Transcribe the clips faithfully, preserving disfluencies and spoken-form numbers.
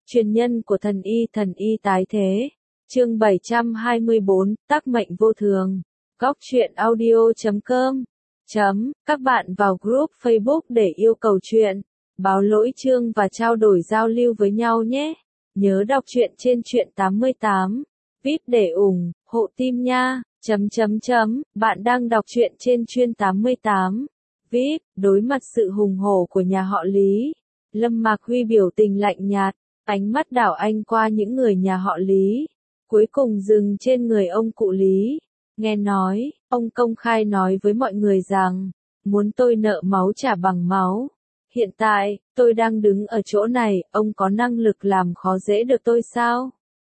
Truyền nhân của thần y thần y tái thế. Chương bảy trăm hai mươi bốn, tác mệnh vô thường. Góc truyện audio chấm com. Chấm, các bạn vào group Facebook để yêu cầu truyện, báo lỗi chương và trao đổi giao lưu với nhau nhé. Nhớ đọc truyện trên truyện tám mươi tám. vê i pê để ủng hộ team nha. Chấm chấm chấm, bạn đang đọc truyện trên chuyên tám mươi tám. vê i pê, đối mặt sự hùng hổ của nhà họ Lý. Lâm Mạc Huy biểu tình lạnh nhạt, ánh mắt đảo anh qua những người nhà họ Lý. Cuối cùng dừng trên người ông cụ Lý. Nghe nói, ông công khai nói với mọi người rằng, muốn tôi nợ máu trả bằng máu. Hiện tại, tôi đang đứng ở chỗ này, ông có năng lực làm khó dễ được tôi sao?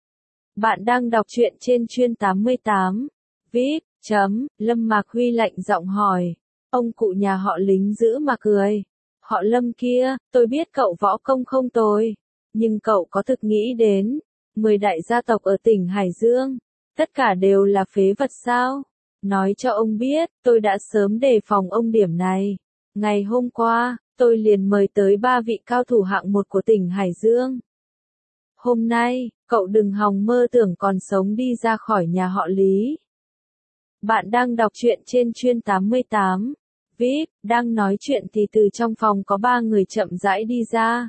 Bạn đang đọc truyện trên chuyên tám mươi tám. vê i pê, chấm, Lâm Mạc Huy lạnh giọng hỏi. Ông cụ nhà họ Lính giữ mà cười. Họ Lâm kia, tôi biết cậu võ công không tồi. Nhưng cậu có thực nghĩ đến, mười đại gia tộc ở tỉnh Hải Dương, tất cả đều là phế vật sao? Nói cho ông biết, tôi đã sớm đề phòng ông điểm này. Ngày hôm qua, tôi liền mời tới ba vị cao thủ hạng một của tỉnh Hải Dương. Hôm nay, cậu đừng hòng mơ tưởng còn sống đi ra khỏi nhà họ Lý. Bạn đang đọc truyện trên chuyên tám mươi tám. vê i pê, đang nói chuyện thì từ trong phòng có ba người chậm rãi đi ra.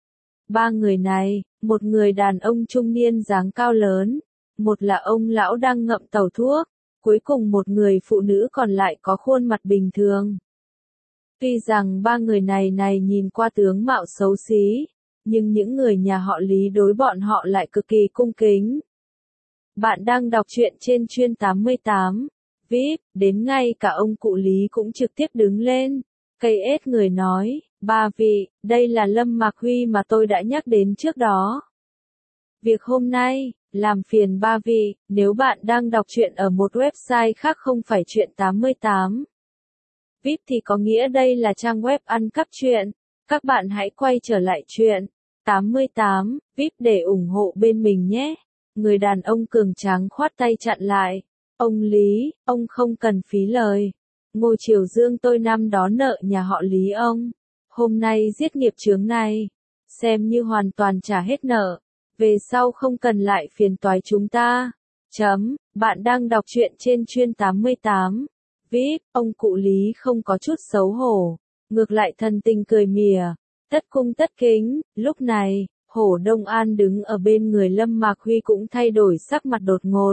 Ba người này, một người đàn ông trung niên dáng cao lớn, một là ông lão đang ngậm tàu thuốc, cuối cùng một người phụ nữ còn lại có khuôn mặt bình thường. Tuy rằng ba người này này nhìn qua tướng mạo xấu xí, nhưng những người nhà họ Lý đối bọn họ lại cực kỳ cung kính. Bạn đang đọc truyện trên chuyên tám mươi tám. vê i pê, đến ngay cả ông cụ Lý cũng trực tiếp đứng lên, cây ết người nói, ba vị, đây là Lâm Mạc Huy mà tôi đã nhắc đến trước đó. Việc hôm nay, làm phiền ba vị, nếu bạn đang đọc truyện ở một website khác không phải truyện tám mươi tám. vê i pê thì có nghĩa đây là trang web ăn cắp truyện, các bạn hãy quay trở lại truyện tám mươi tám, vê i pê để ủng hộ bên mình nhé. Người đàn ông cường tráng khoát tay chặn lại. Ông Lý, ông không cần phí lời. Ngô Triều Dương tôi năm đó nợ nhà họ Lý ông. Hôm nay giết nghiệp chướng này, xem như hoàn toàn trả hết nợ. Về sau không cần lại phiền toái chúng ta. Chấm, bạn đang đọc truyện trên chuyên tám mươi tám. vê i pê, ông cụ Lý không có chút xấu hổ. Ngược lại thần tình cười mỉa. Tất cung tất kính, lúc này, Hổ Đông An đứng ở bên người Lâm Mạc Huy cũng thay đổi sắc mặt đột ngột.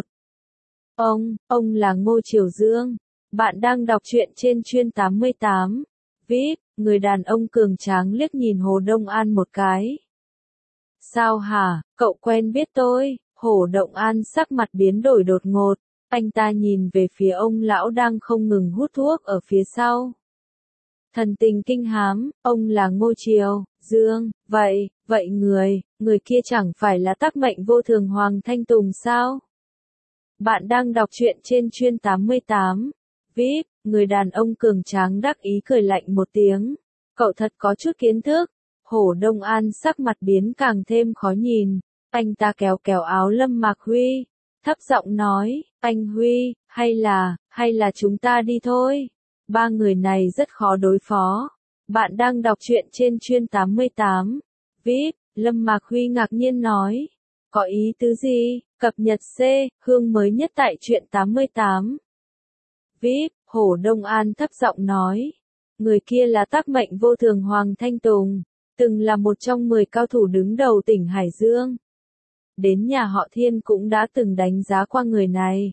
Ông, ông là Ngô Triều Dương. Bạn đang đọc truyện trên chuyên tám mươi tám. vê i pê, người đàn ông cường tráng liếc nhìn Hồ Đông An một cái. Sao hả, cậu quen biết tôi? Hồ Đông An sắc mặt biến đổi đột ngột. Anh ta nhìn về phía ông lão đang không ngừng hút thuốc ở phía sau. Thần tình kinh hám, ông là Ngô Triều Dương, vậy, vậy người, người kia chẳng phải là tác mệnh vô thường Hoàng Thanh Tùng sao? Bạn đang đọc truyện trên chuyên tám mươi tám. vê i pê, người đàn ông cường tráng đắc ý cười lạnh một tiếng. Cậu thật có chút kiến thức. Hổ Đông An sắc mặt biến càng thêm khó nhìn. Anh ta kéo kéo áo Lâm Mạc Huy, thấp giọng nói, anh Huy, hay là, hay là chúng ta đi thôi. Ba người này rất khó đối phó. Bạn đang đọc truyện trên chuyên tám mươi tám. vê i pê, Lâm Mạc Huy ngạc nhiên nói. Có ý tứ gì? Cập nhật C, hương mới nhất tại truyện tám mươi tám. vê i pê, Hổ Đông An thấp giọng nói. Người kia là tác mệnh vô thường Hoàng Thanh Tùng, từng là một trong mười cao thủ đứng đầu tỉnh Hải Dương. Đến nhà họ Thiên cũng đã từng đánh giá qua người này.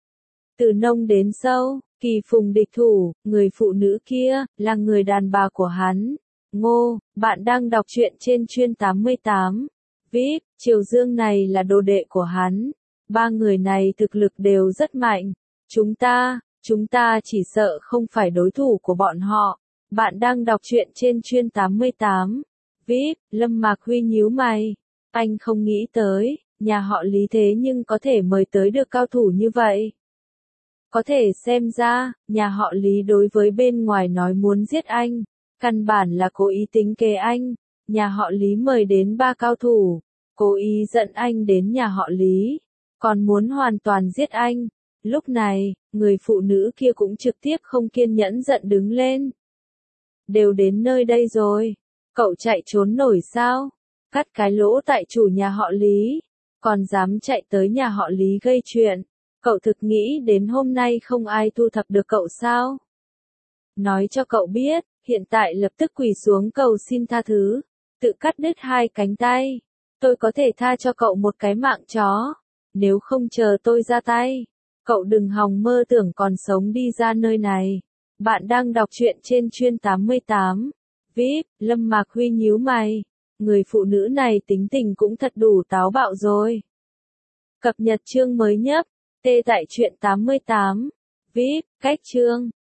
Từ nông đến sâu, kỳ phùng địch thủ, người phụ nữ kia, là người đàn bà của hắn. Ngô, bạn đang đọc truyện trên chuyên tám mươi tám. vê i pê, Triều Dương này là đồ đệ của hắn. Ba người này thực lực đều rất mạnh. Chúng ta, chúng ta chỉ sợ không phải đối thủ của bọn họ. Bạn đang đọc truyện trên chuyên tám mươi tám. vê i pê, Lâm Mạc Huy nhíu mày. Anh không nghĩ tới, nhà họ Lý thế nhưng có thể mời tới được cao thủ như vậy. Có thể xem ra, nhà họ Lý đối với bên ngoài nói muốn giết anh, căn bản là cố ý tính kế anh. Nhà họ Lý mời đến ba cao thủ, cố ý dẫn anh đến nhà họ Lý, còn muốn hoàn toàn giết anh. Lúc này, người phụ nữ kia cũng trực tiếp không kiên nhẫn giận đứng lên. Đều đến nơi đây rồi, cậu chạy trốn nổi sao? Cắt cái lỗ tại chủ nhà họ Lý, còn dám chạy tới nhà họ Lý gây chuyện. Cậu thực nghĩ đến hôm nay không ai thu thập được cậu sao? Nói cho cậu biết, hiện tại lập tức quỳ xuống cầu xin tha thứ, tự cắt đứt hai cánh tay. Tôi có thể tha cho cậu một cái mạng chó, nếu không chờ tôi ra tay. Cậu đừng hòng mơ tưởng còn sống đi ra nơi này. Bạn đang đọc truyện trên Chuyên tám mươi tám. vê i pê, Lâm Mạc Huy nhíu mày. Người phụ nữ này tính tình cũng thật đủ táo bạo rồi. Cập nhật chương mới nhất. T tại Truyện tám mươi tám. vê i pê, cách chương.